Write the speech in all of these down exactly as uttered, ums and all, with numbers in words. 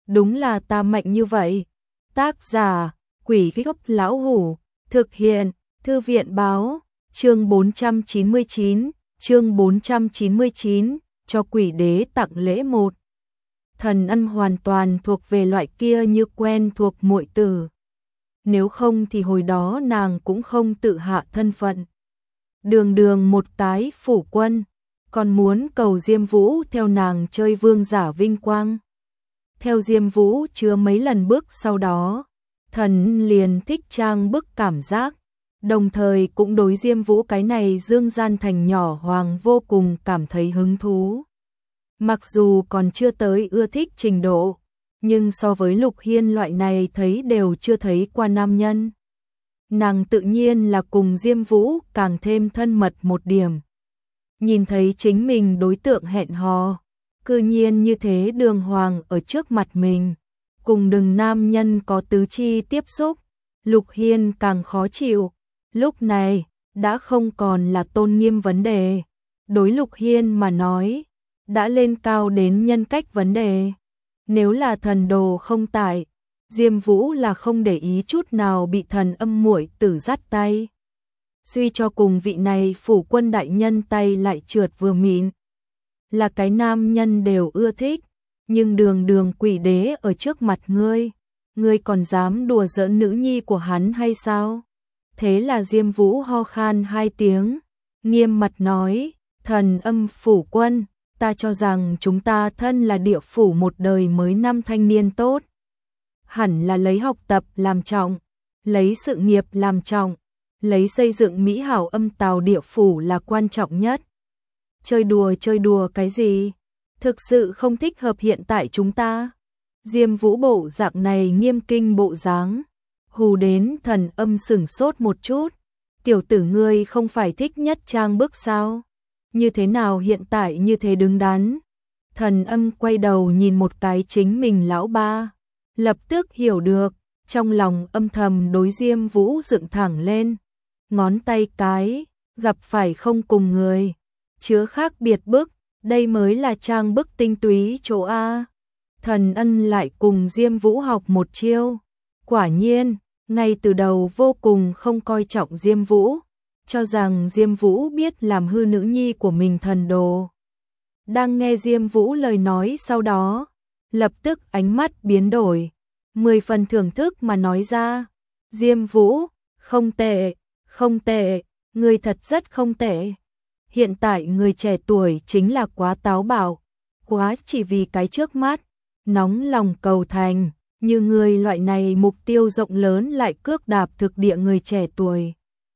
đúng là ta mạnh như vậy. Tác giả, Quỷ Gốc Lão Hủ, thực hiện, Thư viện báo, chương bốn trăm chín mươi chín, chương bốn trăm chín mươi chín, cho quỷ đế tặng lễ một. Thần Ân hoàn toàn thuộc về loại kia như quen thuộc muội tử. Nếu không thì hồi đó nàng cũng không tự hạ thân phận. Đường đường một cái phủ quân, còn muốn cầu Diêm Vũ theo nàng chơi vương giả vinh quang. Theo Diêm Vũ chưa mấy lần bước sau đó, thần liền thích trang bức cảm giác, đồng thời cũng đối Diêm Vũ cái này dương gian thành nhỏ hoàng vô cùng cảm thấy hứng thú. Mặc dù còn chưa tới ưa thích trình độ, nhưng so với Lục Hiên loại này thấy đều chưa thấy qua nam nhân, nàng tự nhiên là cùng Diêm Vũ càng thêm thân mật một điểm. Nhìn thấy chính mình đối tượng hẹn hò, cư nhiên như thế đường hoàng ở trước mặt mình, cùng đừng nam nhân có tứ chi tiếp xúc, Lục Hiên càng khó chịu. Lúc này, đã không còn là tôn nghiêm vấn đề, đối Lục Hiên mà nói, đã lên cao đến nhân cách vấn đề. Nếu là thần đồ không tại, Diêm Vũ là không để ý chút nào bị thần âm muội tử dắt tay. Suy cho cùng vị này phủ quân đại nhân tay lại trượt vừa mịn, là cái nam nhân đều ưa thích, nhưng đường đường quỷ đế ở trước mặt ngươi, ngươi còn dám đùa giỡn nữ nhi của hắn hay sao? Thế là Diêm Vũ ho khan hai tiếng, nghiêm mặt nói, thần âm phủ quân, ta cho rằng chúng ta thân là địa phủ một đời mới năm thanh niên tốt. Hẳn là lấy học tập làm trọng, lấy sự nghiệp làm trọng, lấy xây dựng mỹ hảo âm tào địa phủ là quan trọng nhất. Chơi đùa chơi đùa cái gì? Thực sự không thích hợp hiện tại chúng ta. Diêm Vũ bộ dạng này nghiêm kinh bộ dáng, hù đến thần âm sửng sốt một chút. Tiểu tử ngươi không phải thích nhất trang bức sao? Như thế nào hiện tại như thế đứng đắn? Thần âm quay đầu nhìn một cái chính mình lão ba, lập tức hiểu được, trong lòng âm thầm đối Diêm Vũ dựng thẳng lên, ngón tay cái, gặp phải không cùng người, chứa khác biệt bức, đây mới là trang bức tinh túy chỗ A. Thần Ân lại cùng Diêm Vũ học một chiêu, quả nhiên, ngay từ đầu vô cùng không coi trọng Diêm Vũ, cho rằng Diêm Vũ biết làm hư nữ nhi của mình thần đồ. Đang nghe Diêm Vũ lời nói sau đó, lập tức ánh mắt biến đổi, mười phần thưởng thức mà nói ra, Diêm Vũ, không tệ, không tệ, người thật rất không tệ. Hiện tại người trẻ tuổi chính là quá táo bạo, quá chỉ vì cái trước mắt, nóng lòng cầu thành, như người loại này mục tiêu rộng lớn lại cước đạp thực địa người trẻ tuổi.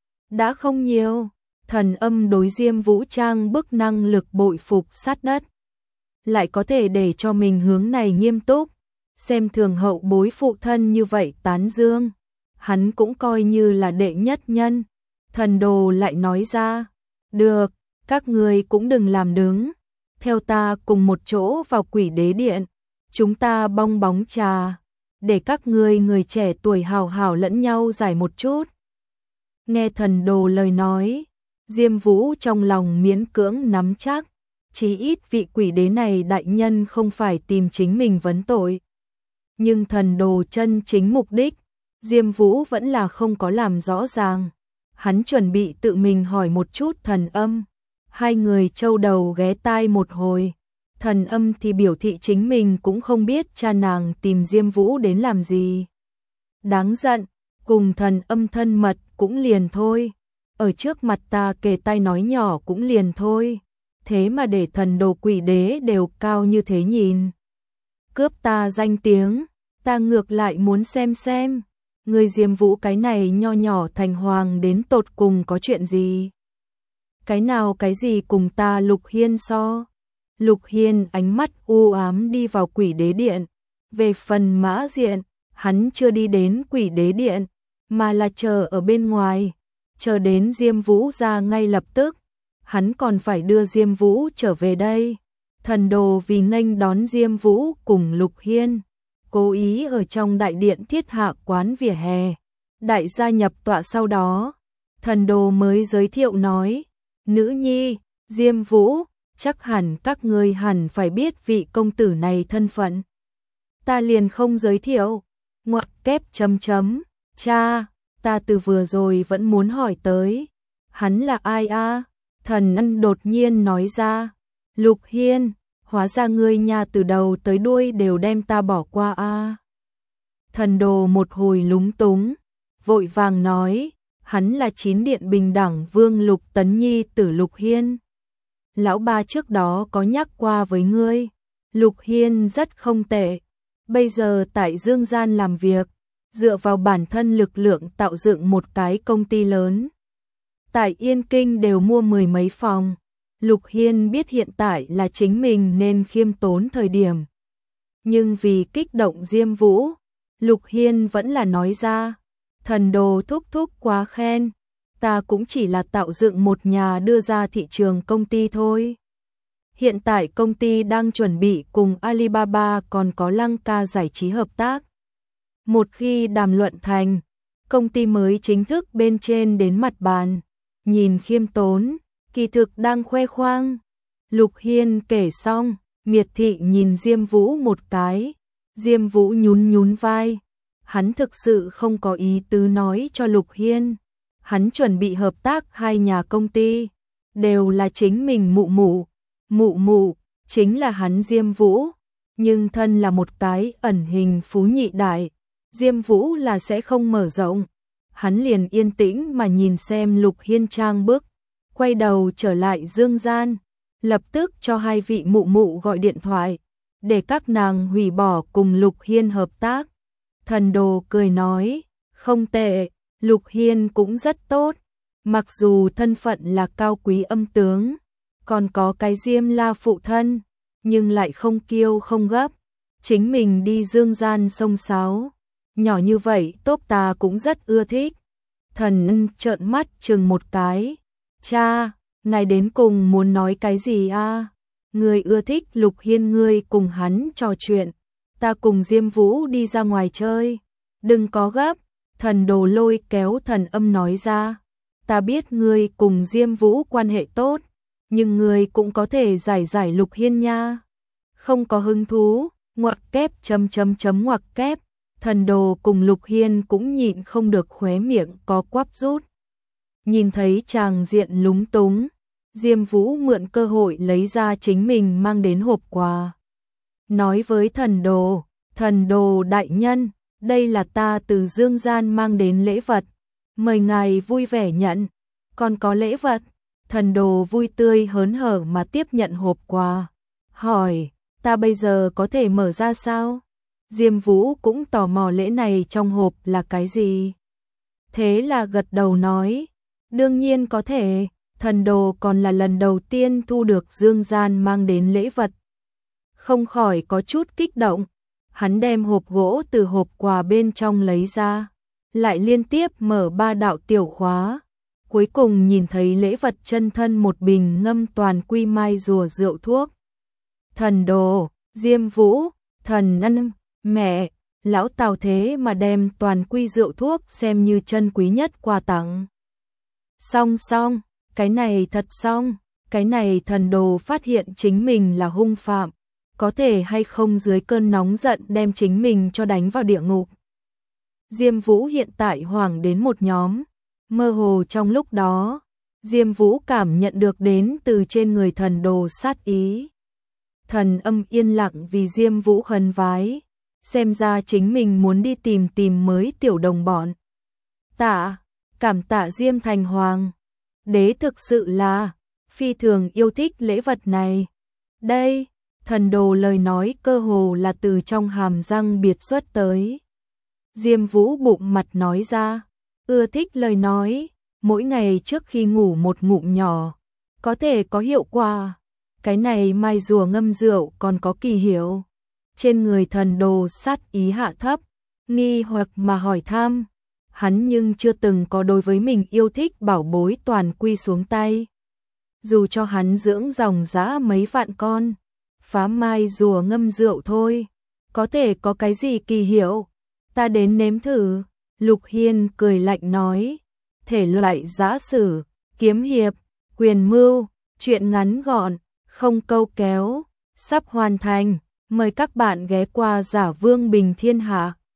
Đã không nhiều, thần âm đối Diêm Vũ trang bức năng lực bội phục sát đất. Lại có thể để cho mình hướng này nghiêm túc, xem thường hậu bối phụ thân như vậy tán dương. Hắn cũng coi như là đệ nhất nhân. Thần đồ lại nói ra, được, các người cũng đừng làm đứng. Theo ta cùng một chỗ vào quỷ đế điện, chúng ta bong bóng trà, để các người người trẻ tuổi hào hào lẫn nhau giải một chút. Nghe thần đồ lời nói, Diêm Vũ trong lòng miễn cưỡng nắm chắc, chí ít vị quỷ đế này đại nhân không phải tìm chính mình vấn tội. Nhưng thần đồ chân chính mục đích, Diêm Vũ vẫn là không có làm rõ ràng. Hắn chuẩn bị tự mình hỏi một chút thần âm. Hai người châu đầu ghé tai một hồi. Thần âm thì biểu thị chính mình cũng không biết cha nàng tìm Diêm Vũ đến làm gì. Đáng giận, cùng thần âm thân mật cũng liền thôi. Ở trước mặt ta kề tai nói nhỏ cũng liền thôi. Thế mà để thần đồ quỷ đế đều cao như thế nhìn. Cướp ta danh tiếng, ta ngược lại muốn xem xem. Người Diêm Vũ cái này nho nhỏ thành hoàng đến tột cùng có chuyện gì? Cái nào cái gì cùng ta Lục Hiên so? Lục Hiên ánh mắt u ám đi vào quỷ đế điện. Về phần Mã Diện, hắn chưa đi đến quỷ đế điện, mà là chờ ở bên ngoài. Chờ đến Diêm Vũ ra ngay lập tức. Hắn còn phải đưa Diêm Vũ trở về đây. Thần đồ vì nghênh đón Diêm Vũ cùng Lục Hiên, cố ý ở trong đại điện thiết hạ quán vỉa hè. Đại gia nhập tọa sau đó, thần đồ mới giới thiệu nói, nữ nhi, Diêm Vũ, chắc hẳn các ngươi hẳn phải biết vị công tử này thân phận. Ta liền không giới thiệu. Ngoặc kép chấm chấm. Cha, ta từ vừa rồi vẫn muốn hỏi tới. Hắn là ai a? Thần Ân đột nhiên nói ra. Lục Hiên, hóa ra ngươi nhà từ đầu tới đuôi đều đem ta bỏ qua a. Thần Đồ một hồi lúng túng, vội vàng nói, hắn là chín điện bình đẳng vương Lục Tấn Nhi tử Lục Hiên. Lão ba trước đó có nhắc qua với ngươi, Lục Hiên rất không tệ, bây giờ tại Dương Gian làm việc, dựa vào bản thân lực lượng tạo dựng một cái công ty lớn. Tại Yên Kinh đều mua mười mấy phòng. Lục Hiên biết hiện tại là chính mình nên khiêm tốn thời điểm. Nhưng vì kích động Diêm Vũ, Lục Hiên vẫn là nói ra, Thần Đồ thúc thúc quá khen, ta cũng chỉ là tạo dựng một nhà đưa ra thị trường công ty thôi. Hiện tại công ty đang chuẩn bị cùng Alibaba còn có Lăng Ca giải trí hợp tác. Một khi đàm luận thành, công ty mới chính thức bên trên đến mặt bàn, nhìn khiêm tốn, kỳ thực đang khoe khoang. Lục Hiên kể xong, miệt thị nhìn Diêm Vũ một cái, Diêm Vũ nhún nhún vai, hắn thực sự không có ý tứ nói cho Lục Hiên, hắn chuẩn bị hợp tác hai nhà công ty, đều là chính mình mụ mụ, mụ mụ, chính là hắn Diêm Vũ, nhưng thân là một cái ẩn hình phú nhị đại, Diêm Vũ là sẽ không mở rộng, hắn liền yên tĩnh mà nhìn xem Lục Hiên trang bước, quay đầu trở lại Dương Gian, lập tức cho hai vị mụ mụ gọi điện thoại, để các nàng hủy bỏ cùng Lục Hiên hợp tác. Thần Đồ cười nói, không tệ, Lục Hiên cũng rất tốt, mặc dù thân phận là cao quý âm tướng, còn có cái Diêm La phụ thân, nhưng lại không kiêu không gấp, chính mình đi Dương Gian sông sáo, nhỏ như vậy tốt ta cũng rất ưa thích. Thần Ân trợn mắt chừng một cái, cha, ngài đến cùng muốn nói cái gì a? À? Ngươi ưa thích Lục Hiên, ngươi cùng hắn trò chuyện, ta cùng Diêm Vũ đi ra ngoài chơi, đừng có gấp. Thần Đồ lôi kéo Thần Âm nói ra, ta biết ngươi cùng Diêm Vũ quan hệ tốt, nhưng ngươi cũng có thể giải giải Lục Hiên nha. Không có hứng thú, ngoặc kép chấm chấm chấm ngoặc kép. Thần Đồ cùng Lục Hiên cũng nhịn không được khóe miệng có quắp rút. Nhìn thấy chàng diện lúng túng, Diêm Vũ mượn cơ hội lấy ra chính mình mang đến hộp quà. Nói với Thần Đồ, Thần Đồ đại nhân, đây là ta từ Dương Gian mang đến lễ vật, mời ngài vui vẻ nhận, còn có lễ vật. Thần Đồ vui tươi hớn hở mà tiếp nhận hộp quà, hỏi, ta bây giờ có thể mở ra sao? Diêm Vũ cũng tò mò lễ này trong hộp là cái gì. Thế là gật đầu nói, đương nhiên có thể, Thần Đồ còn là lần đầu tiên thu được Dương Gian mang đến lễ vật. Không khỏi có chút kích động, hắn đem hộp gỗ từ hộp quà bên trong lấy ra, lại liên tiếp mở ba đạo tiểu khóa, cuối cùng nhìn thấy lễ vật chân thân một bình ngâm toàn quy mai rùa rượu thuốc. Thần Đồ, Diêm Vũ, Thần Ân, mẹ, lão Tào thế mà đem toàn quy rượu thuốc xem như chân quý nhất quà tặng. Xong xong, cái này thật xong, cái này Thần Đồ phát hiện chính mình là hung phạm, có thể hay không dưới cơn nóng giận đem chính mình cho đánh vào địa ngục. Diêm Vũ hiện tại hoảng đến một nhóm, mơ hồ trong lúc đó, Diêm Vũ cảm nhận được đến từ trên người Thần Đồ sát ý. Thần Âm yên lặng vì Diêm Vũ khấn vái, xem ra chính mình muốn đi tìm tìm mới tiểu đồng bọn. Tạ, cảm tạ Diêm Thành Hoàng, đế thực sự là phi thường yêu thích lễ vật này. Đây, Thần Đồ lời nói cơ hồ là từ trong hàm răng biệt xuất tới. Diêm Vũ bụng mặt nói ra, ưa thích lời nói, mỗi ngày trước khi ngủ một ngụm nhỏ, có thể có hiệu quả. Cái này mai rùa ngâm rượu còn có kỳ hiệu. Trên người Thần Đồ sát ý hạ thấp, nghi hoặc mà hỏi thăm, hắn nhưng chưa từng có đối với mình yêu thích bảo bối toàn quy xuống tay. Dù cho hắn dưỡng dòng dã mấy vạn con, phá mai rùa ngâm rượu thôi, có thể có cái gì kỳ hiệu, ta đến nếm thử. Lục Hiên cười lạnh nói, thể loại giã sử, kiếm hiệp, quyền mưu, chuyện ngắn gọn, không câu kéo, sắp hoàn thành. Mời các bạn ghé qua Giả Vương Bình Thiên Hạ.